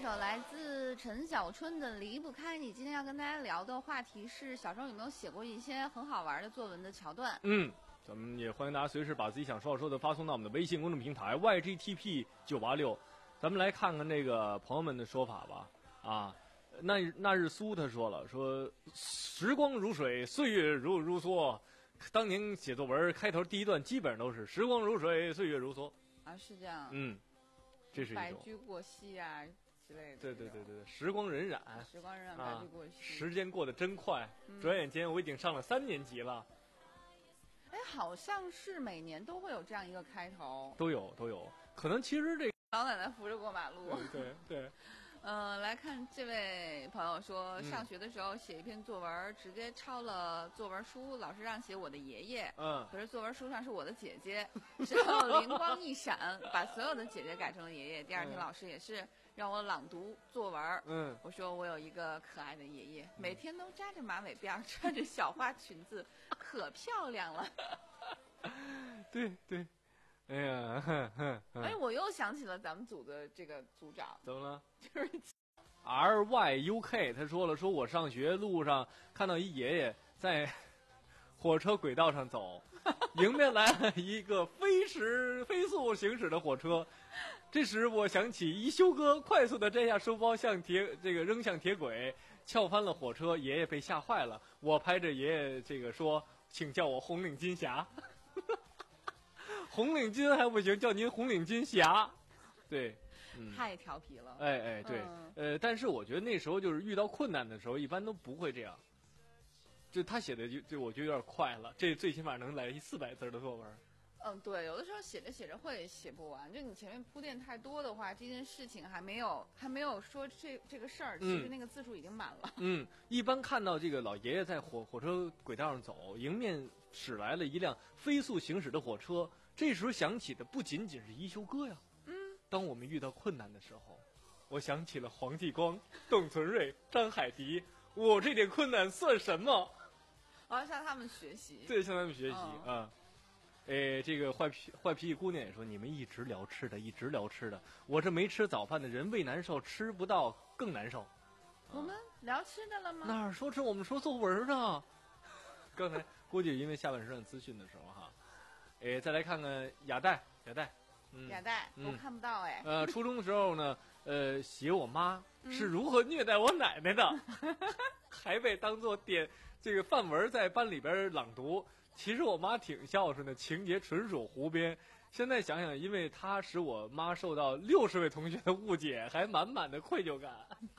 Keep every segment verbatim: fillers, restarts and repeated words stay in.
来自陈小春的离不开你。今天要跟大家聊的话题是小时候有没有写过一些很好玩的作文的桥段。 嗯，咱们也欢迎大家随时把自己想说说的发送到我们的微信公众平台 Y G T P 九八六。咱们来看看这个朋友们的说法吧。啊，那那日苏他说了，说时光如水，岁月如如梭。当年写作文开头第一段基本上都是时光如水，岁月如梭啊，是这样。 嗯，这是一种白驹过隙啊之类的。 对对对对对，时光荏苒， 时光荏苒，白驹过隙、啊， 时间过得真快、嗯，转眼间我已经上了三年级了。 哎，好像是每年都会有这样一个开头， 都有都有，可能其实这个老奶奶扶着过马路。 对对对。 嗯、呃，来看这位朋友说，上学的时候写一篇作文、嗯，直接抄了作文书，老师让写我的爷爷， 嗯， 可是作文书上是我的姐姐，之后灵光一闪，把所有的姐姐改成了爷爷。第二天老师也是让我朗读作文， 嗯， 我说我有一个可爱的爷爷，每天都扎着马尾辫，穿着小花裙子，可漂亮了。 对对。哎呀，哼哼哼哎，我又想起了咱们组的这个组长， 怎么了？ 就是 R Y U K， 他说了，说我上学路上看到一爷爷在火车轨道上走，迎面来了一个飞驰飞速行驶的火车，这时我想起一休哥快速的摘下书包向铁这个扔向铁轨，撬翻了火车，爷爷被吓坏了，我拍着爷爷这个说，请叫我红领巾侠。红领巾还不行，叫您红领巾侠，对， 嗯，太调皮了。 哎哎，对、嗯，呃，但是我觉得那时候就是遇到困难的时候，一般都不会这样。就他写的就就我觉得有点快了，这最起码能来一四百字的作文。 嗯，对，有的时候写着写着会写不完，就你前面铺垫太多的话，这件事情还没有还没有说这这个事儿，其实那个字数已经满了。 嗯，一般看到这个老爷爷在火火车轨道上走，迎面驶来了一辆飞速行驶的火车，这时候想起的不仅仅是一休哥呀。 嗯， 当我们遇到困难的时候，我想起了黄继光、董存瑞、张海迪，我这点困难算什么？ 我要向他们学习。 对，向他们学习啊。 嗯哎，这个坏脾坏脾气姑娘也说，你们一直聊吃的，一直聊吃的，我这没吃早饭的人胃难受，吃不到更难受。 我们聊吃的了吗？ 哪儿说吃？我们说作文呢。刚才估计因为下半时段资讯的时候哈，哎，再来看看雅黛，雅黛， 嗯，雅黛， 嗯、 我看不到哎。 呃，初中的时候呢，呃，写我妈是如何虐待我奶奶的，嗯、还被当做点这个范文在班里边朗读。其实我妈挺孝顺的，情节纯属胡编。现在想想，因为她使我妈受到六十位同学的误解，还满满的愧疚感。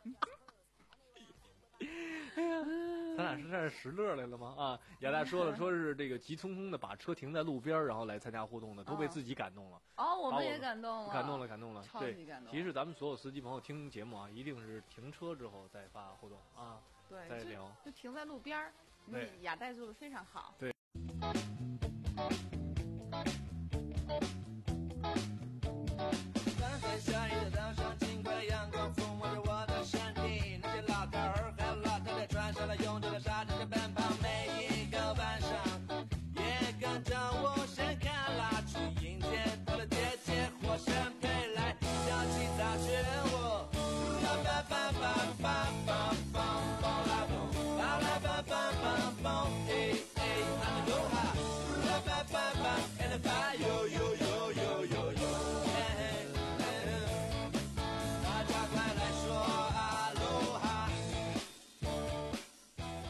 哎呀，咱俩是在这拾乐来了吗？啊，雅黛说了，说是这个急匆匆的把车停在路边，然后来参加互动的，都被自己感动了。 哦，我们也感动了， 感动了，感动了， 超级感动。 其实咱们所有司机朋友听节目啊，一定是停车之后再发互动啊， 对， 再聊， 就停在路边。你雅黛做的非常好。 对。 在夏日的早上，轻快的阳光抚摸着我的身体，那些老头儿还有老太太穿上了拥挤的沙滩上奔跑，每一个晚上也跟着我盛开蜡烛，迎接到了姐姐火神配来小起早学我，啦吧吧吧吧吧吧吧啦咚，啦啦吧吧吧吧，哎哎，I'm the go high，啦吧吧吧 and the fire。